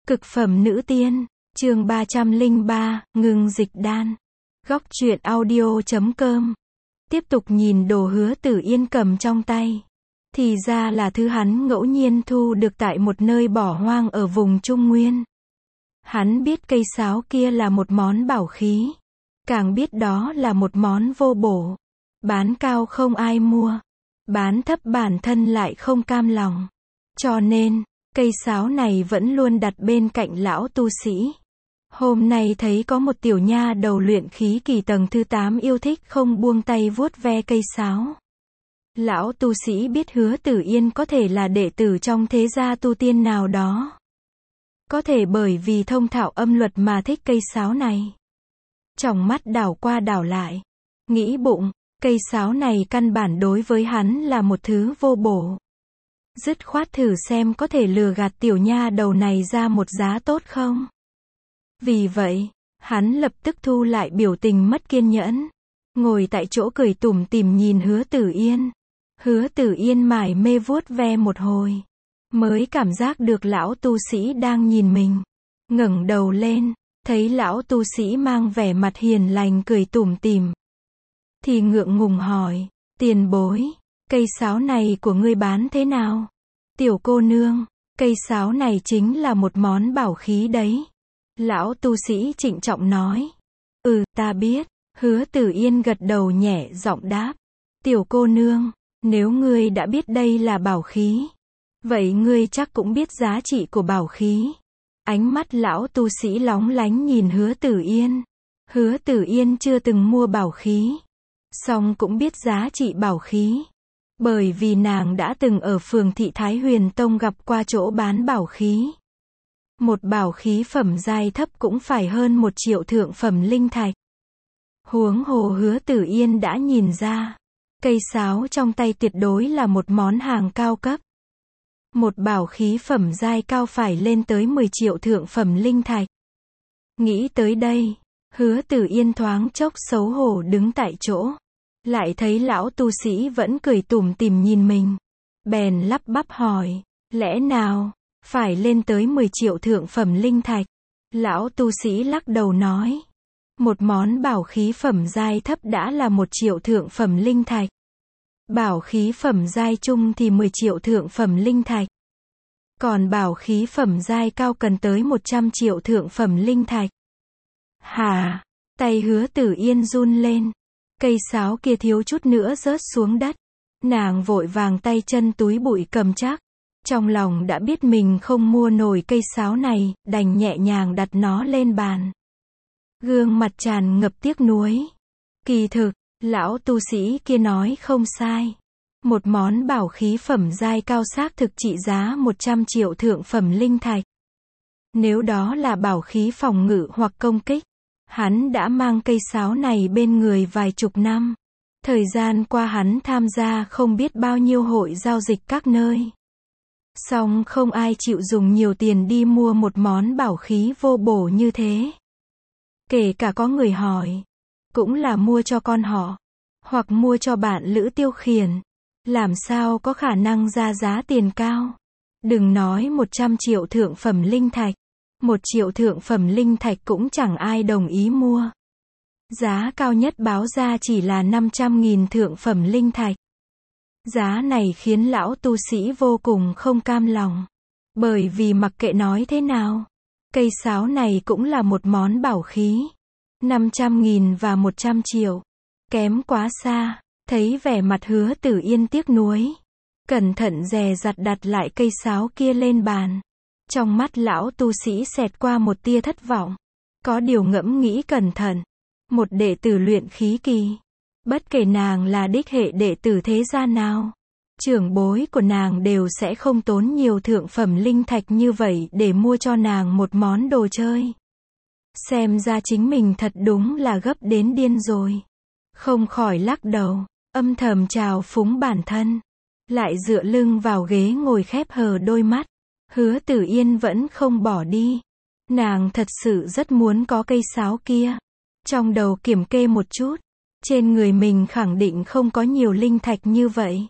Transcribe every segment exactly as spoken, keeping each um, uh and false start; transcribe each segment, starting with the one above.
Cực phẩm nữ tiên, chương ba trăm lẻ ba, ngừng dịch đan. Góc truyện audio chấm com. Tiếp tục nhìn đồ Hứa Tử Yên cầm trong tay. Thì ra là thứ hắn ngẫu nhiên thu được tại một nơi bỏ hoang ở vùng Trung Nguyên. Hắn biết cây sáo kia là một món bảo khí. Càng biết đó là một món vô bổ. Bán cao không ai mua. Bán thấp bản thân lại không cam lòng. Cho nên, cây sáo này vẫn luôn đặt bên cạnh lão tu sĩ. Hôm nay thấy có một tiểu nha đầu luyện khí kỳ tầng thứ tám yêu thích không buông tay vuốt ve cây sáo. Lão tu sĩ biết Hứa Tử Yên có thể là đệ tử trong thế gia tu tiên nào đó. Có thể bởi vì thông thạo âm luật mà thích cây sáo này. Tròng mắt đảo qua đảo lại. Nghĩ bụng, cây sáo này căn bản đối với hắn là một thứ vô bổ. Dứt khoát thử xem có thể lừa gạt tiểu nha đầu này ra một giá tốt không. Vì vậy, hắn lập tức thu lại biểu tình mất kiên nhẫn. Ngồi tại chỗ cười tủm tỉm nhìn Hứa Tử Yên. Hứa Tử Yên mải mê vuốt ve một hồi. Mới cảm giác được lão tu sĩ đang nhìn mình. Ngẩng đầu lên, thấy lão tu sĩ mang vẻ mặt hiền lành cười tủm tỉm. Thì ngượng ngùng hỏi, tiền bối, cây sáo này của ngươi bán thế nào? Tiểu cô nương, cây sáo này chính là một món bảo khí đấy. Lão tu sĩ trịnh trọng nói. Ừ, ta biết. Hứa Tử Yên gật đầu nhẹ giọng đáp. Tiểu cô nương, nếu ngươi đã biết đây là bảo khí, vậy ngươi chắc cũng biết giá trị của bảo khí. Ánh mắt lão tu sĩ lóng lánh nhìn Hứa Tử Yên. Hứa Tử Yên chưa từng mua bảo khí, song cũng biết giá trị bảo khí. Bởi vì nàng đã từng ở phường thị Thái Huyền Tông gặp qua chỗ bán bảo khí. Một bảo khí phẩm giai thấp cũng phải hơn một triệu thượng phẩm linh thạch. Huống hồ Hứa Tử Yên đã nhìn ra, cây sáo trong tay tuyệt đối là một món hàng cao cấp. Một bảo khí phẩm giai cao phải lên tới mười triệu thượng phẩm linh thạch. Nghĩ tới đây, Hứa Tử Yên thoáng chốc xấu hổ đứng tại chỗ. Lại thấy lão tu sĩ vẫn cười tủm tỉm nhìn mình. Bèn lắp bắp hỏi, lẽ nào, phải lên tới mười triệu thượng phẩm linh thạch? Lão tu sĩ lắc đầu nói, một món bảo khí phẩm giai thấp đã là một triệu thượng phẩm linh thạch. Bảo khí phẩm giai trung thì mười triệu thượng phẩm linh thạch. Còn bảo khí phẩm giai cao cần tới một trăm triệu thượng phẩm linh thạch. Hả? Tay Hứa Tử Yên run lên. Cây sáo kia thiếu chút nữa rớt xuống đất. Nàng vội vàng tay chân túi bụi cầm chắc. Trong lòng đã biết mình không mua nổi cây sáo này, đành nhẹ nhàng đặt nó lên bàn. Gương mặt tràn ngập tiếc nuối. Kỳ thực, lão tu sĩ kia nói không sai. Một món bảo khí phẩm giai cao xác thực trị giá một trăm triệu thượng phẩm linh thạch. Nếu đó là bảo khí phòng ngự hoặc công kích, hắn đã mang cây sáo này bên người vài chục năm. Thời gian qua hắn tham gia không biết bao nhiêu hội giao dịch các nơi. Song không ai chịu dùng nhiều tiền đi mua một món bảo khí vô bổ như thế. Kể cả có người hỏi, cũng là mua cho con họ, hoặc mua cho bạn lữ tiêu khiển. Làm sao có khả năng ra giá tiền cao? Đừng nói một trăm triệu thượng phẩm linh thạch. Một triệu thượng phẩm linh thạch cũng chẳng ai đồng ý mua. Giá cao nhất báo ra chỉ là năm trăm nghìn thượng phẩm linh thạch. Giá này khiến lão tu sĩ vô cùng không cam lòng. Bởi vì mặc kệ nói thế nào, cây sáo này cũng là một món bảo khí. năm trăm nghìn và một trăm triệu. Kém quá xa. Thấy vẻ mặt Hứa Tử Yên tiếc nuối. Cẩn thận dè dặt đặt lại cây sáo kia lên bàn. Trong mắt lão tu sĩ xẹt qua một tia thất vọng. Có điều ngẫm nghĩ cẩn thận. Một đệ tử luyện khí kỳ. Bất kể nàng là đích hệ đệ tử thế gia nào, trưởng bối của nàng đều sẽ không tốn nhiều thượng phẩm linh thạch như vậy để mua cho nàng một món đồ chơi. Xem ra chính mình thật đúng là gấp đến điên rồi. Không khỏi lắc đầu, âm thầm trào phúng bản thân. Lại dựa lưng vào ghế ngồi khép hờ đôi mắt. Hứa Tử Yên vẫn không bỏ đi. Nàng thật sự rất muốn có cây sáo kia. Trong đầu kiểm kê một chút. Trên người mình khẳng định không có nhiều linh thạch như vậy.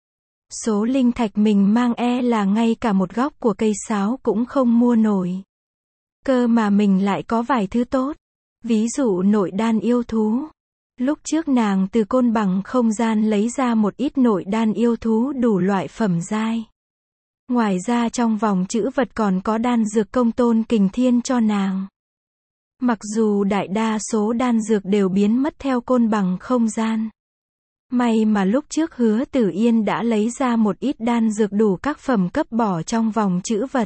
Số linh thạch mình mang e là ngay cả một góc của cây sáo cũng không mua nổi. Cơ mà mình lại có vài thứ tốt. Ví dụ nội đan yêu thú. Lúc trước nàng từ côn bằng không gian lấy ra một ít nội đan yêu thú đủ loại phẩm giai. Ngoài ra trong vòng chữ vật còn có đan dược công tôn kình thiên cho nàng. Mặc dù đại đa số đan dược đều biến mất theo côn bằng không gian. May mà lúc trước Hứa Tử Yên đã lấy ra một ít đan dược đủ các phẩm cấp bỏ trong vòng chữ vật.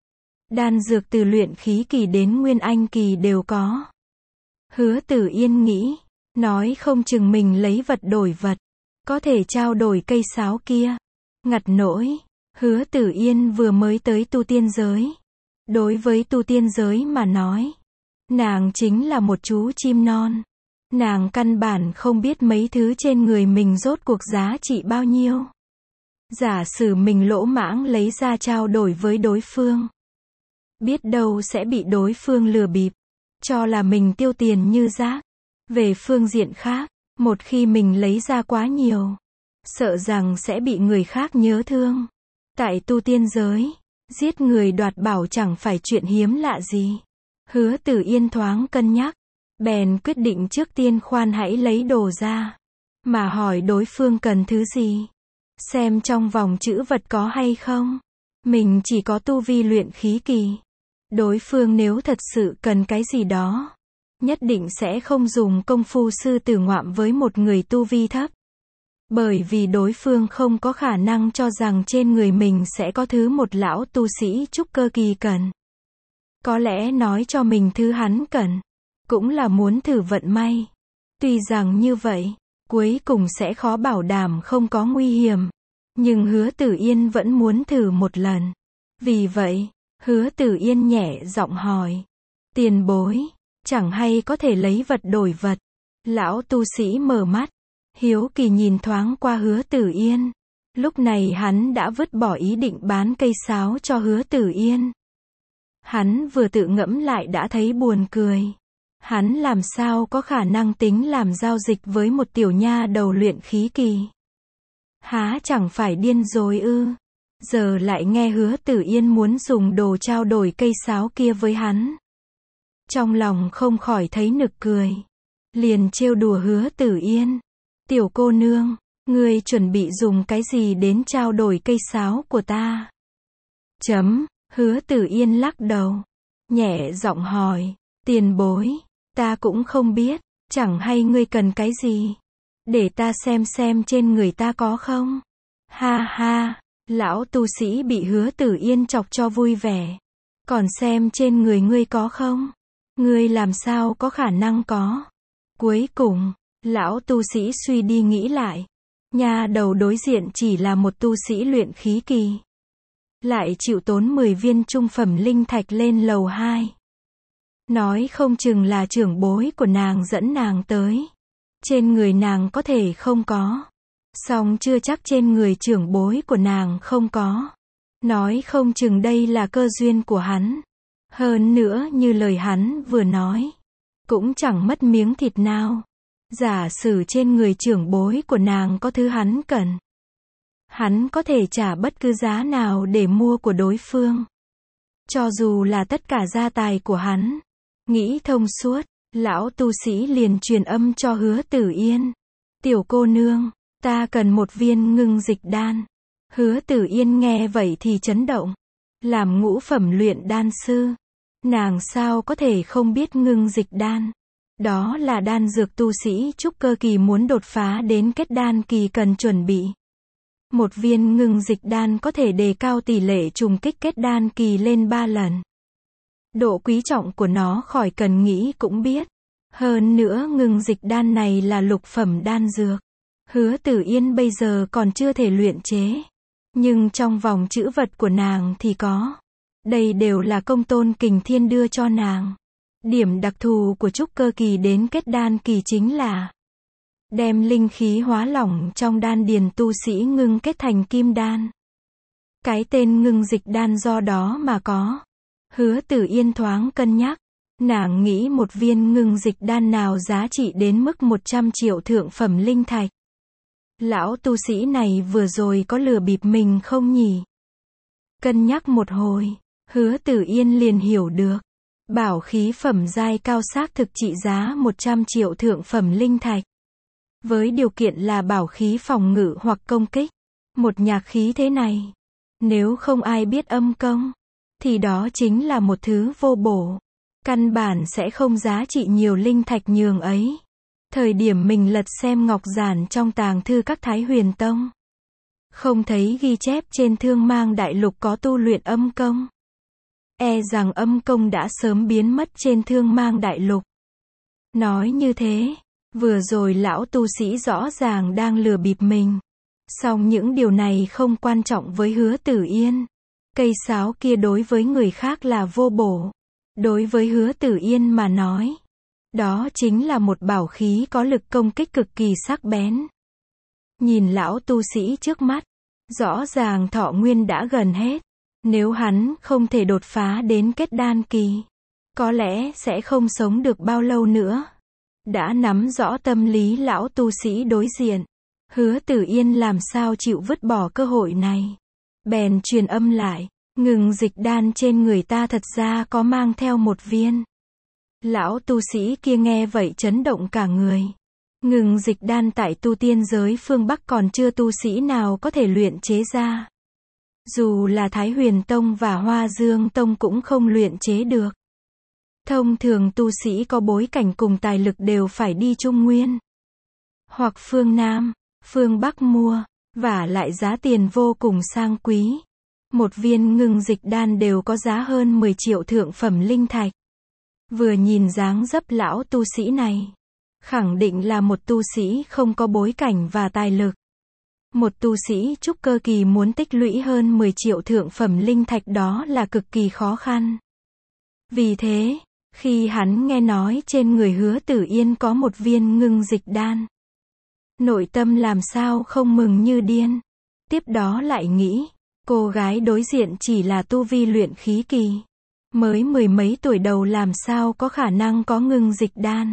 Đan dược từ luyện khí kỳ đến nguyên anh kỳ đều có. Hứa Tử Yên nghĩ, nói không chừng mình lấy vật đổi vật, có thể trao đổi cây sáo kia. Ngặt nỗi, Hứa Tử Yên vừa mới tới tu tiên giới. Đối với tu tiên giới mà nói, nàng chính là một chú chim non. Nàng căn bản không biết mấy thứ trên người mình rốt cuộc giá trị bao nhiêu. Giả sử mình lỗ mãng lấy ra trao đổi với đối phương, biết đâu sẽ bị đối phương lừa bịp, cho là mình tiêu tiền như rác. Về phương diện khác, một khi mình lấy ra quá nhiều, sợ rằng sẽ bị người khác nhớ thương. Tại tu tiên giới, giết người đoạt bảo chẳng phải chuyện hiếm lạ gì. Hứa Tử Yên thoáng cân nhắc, bèn quyết định trước tiên khoan hãy lấy đồ ra, mà hỏi đối phương cần thứ gì, xem trong vòng chữ vật có hay không. Mình chỉ có tu vi luyện khí kỳ. Đối phương nếu thật sự cần cái gì đó, nhất định sẽ không dùng công phu sư tử ngoạm với một người tu vi thấp. Bởi vì đối phương không có khả năng cho rằng trên người mình sẽ có thứ một lão tu sĩ trúc cơ kỳ cần. Có lẽ nói cho mình thứ hắn cần, cũng là muốn thử vận may. Tuy rằng như vậy, cuối cùng sẽ khó bảo đảm không có nguy hiểm. Nhưng Hứa Tử Yên vẫn muốn thử một lần. Vì vậy, Hứa Tử Yên nhẹ giọng hỏi. Tiền bối, chẳng hay có thể lấy vật đổi vật. Lão tu sĩ mở mắt, hiếu kỳ nhìn thoáng qua Hứa Tử Yên. Lúc này hắn đã vứt bỏ ý định bán cây sáo cho Hứa Tử Yên. Hắn vừa tự ngẫm lại đã thấy buồn cười. Hắn làm sao có khả năng tính làm giao dịch với một tiểu nha đầu luyện khí kỳ. Há chẳng phải điên rồi ư. Giờ lại nghe Hứa Tử Yên muốn dùng đồ trao đổi cây sáo kia với hắn. Trong lòng không khỏi thấy nực cười. Liền trêu đùa Hứa Tử Yên. Tiểu cô nương, ngươi chuẩn bị dùng cái gì đến trao đổi cây sáo của ta? Chấm, Hứa Tử Yên lắc đầu. Nhẹ giọng hỏi, tiền bối, ta cũng không biết, chẳng hay ngươi cần cái gì? Để ta xem xem trên người ta có không? Ha ha, lão tu sĩ bị Hứa Tử Yên chọc cho vui vẻ. Còn xem trên người ngươi có không? Ngươi làm sao có khả năng có? Cuối cùng, lão tu sĩ suy đi nghĩ lại. Nha đầu đối diện chỉ là một tu sĩ luyện khí kỳ. Lại chịu tốn mười viên trung phẩm linh thạch lên lầu hai. Nói không chừng là trưởng bối của nàng dẫn nàng tới. Trên người nàng có thể không có. Song chưa chắc trên người trưởng bối của nàng không có. Nói không chừng đây là cơ duyên của hắn. Hơn nữa như lời hắn vừa nói, cũng chẳng mất miếng thịt nào. Giả sử trên người trưởng bối của nàng có thứ hắn cần, hắn có thể trả bất cứ giá nào để mua của đối phương. Cho dù là tất cả gia tài của hắn. Nghĩ thông suốt, lão tu sĩ liền truyền âm cho Hứa Tử Yên. Tiểu cô nương, ta cần một viên ngưng dịch đan. Hứa Tử Yên nghe vậy thì chấn động. Làm ngũ phẩm luyện đan sư, nàng sao có thể không biết ngưng dịch đan. Đó là đan dược tu sĩ trúc cơ kỳ muốn đột phá đến kết đan kỳ cần chuẩn bị. Một viên ngưng dịch đan có thể đề cao tỷ lệ trùng kích kết đan kỳ lên ba lần. Độ quý trọng của nó khỏi cần nghĩ cũng biết. Hơn nữa ngưng dịch đan này là lục phẩm đan dược. Hứa Tử Yên bây giờ còn chưa thể luyện chế. Nhưng trong vòng chữ vật của nàng thì có. Đây đều là công tôn kình thiên đưa cho nàng. Điểm đặc thù của trúc cơ kỳ đến kết đan kỳ chính là đem linh khí hóa lỏng trong đan điền tu sĩ ngưng kết thành kim đan. Cái tên ngưng dịch đan do đó mà có. Hứa Tử Yên thoáng cân nhắc. Nàng nghĩ một viên ngưng dịch đan nào giá trị đến mức một trăm triệu thượng phẩm linh thạch. Lão tu sĩ này vừa rồi có lừa bịp mình không nhỉ? Cân nhắc một hồi, Hứa Tử Yên liền hiểu được. Bảo khí phẩm giai cao xác thực trị giá một trăm triệu thượng phẩm linh thạch. Với điều kiện là bảo khí phòng ngự hoặc công kích. Một nhạc khí thế này, nếu không ai biết âm công, thì đó chính là một thứ vô bổ. Căn bản sẽ không giá trị nhiều linh thạch nhường ấy. Thời điểm mình lật xem ngọc giản trong tàng thư các Thái Huyền Tông, không thấy ghi chép trên Thương Mang Đại Lục có tu luyện âm công. E rằng âm công đã sớm biến mất trên Thương Mang Đại Lục. Nói như thế, vừa rồi lão tu sĩ rõ ràng đang lừa bịp mình. Song những điều này không quan trọng với Hứa Tử Yên. Cây sáo kia đối với người khác là vô bổ. Đối với Hứa Tử Yên mà nói, đó chính là một bảo khí có lực công kích cực kỳ sắc bén. Nhìn lão tu sĩ trước mắt, rõ ràng thọ nguyên đã gần hết. Nếu hắn không thể đột phá đến kết đan kỳ, có lẽ sẽ không sống được bao lâu nữa. Đã nắm rõ tâm lý lão tu sĩ đối diện, Hứa Tử Yên làm sao chịu vứt bỏ cơ hội này. Bèn truyền âm lại, ngừng dịch đan trên người ta thật ra có mang theo một viên. Lão tu sĩ kia nghe vậy chấn động cả người. Ngừng dịch đan tại tu tiên giới phương Bắc còn chưa tu sĩ nào có thể luyện chế ra. Dù là Thái Huyền Tông và Hoa Dương Tông cũng không luyện chế được. Thông thường tu sĩ có bối cảnh cùng tài lực đều phải đi Trung Nguyên hoặc phương Nam, phương Bắc mua, và lại giá tiền vô cùng sang quý. Một viên ngưng dịch đan đều có giá hơn mười triệu thượng phẩm linh thạch. Vừa nhìn dáng dấp lão tu sĩ này, khẳng định là một tu sĩ không có bối cảnh và tài lực. Một tu sĩ trúc cơ kỳ muốn tích lũy hơn mười triệu thượng phẩm linh thạch đó là cực kỳ khó khăn. Vì thế, khi hắn nghe nói trên người Hứa Tử Yên có một viên ngưng dịch đan, nội tâm làm sao không mừng như điên. Tiếp đó lại nghĩ, cô gái đối diện chỉ là tu vi luyện khí kỳ, mới mười mấy tuổi đầu làm sao có khả năng có ngưng dịch đan.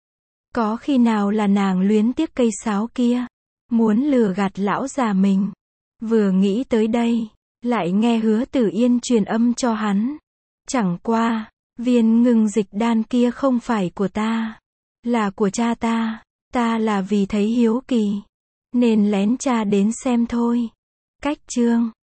Có khi nào là nàng luyến tiếc cây sáo kia, muốn lừa gạt lão già mình. Vừa nghĩ tới đây, lại nghe Hứa Tử Yên truyền âm cho hắn. Chẳng qua, viên ngưng dịch đan kia không phải của ta, là của cha ta. Ta là vì thấy hiếu kỳ, nên lén tra đến xem thôi. Cách chương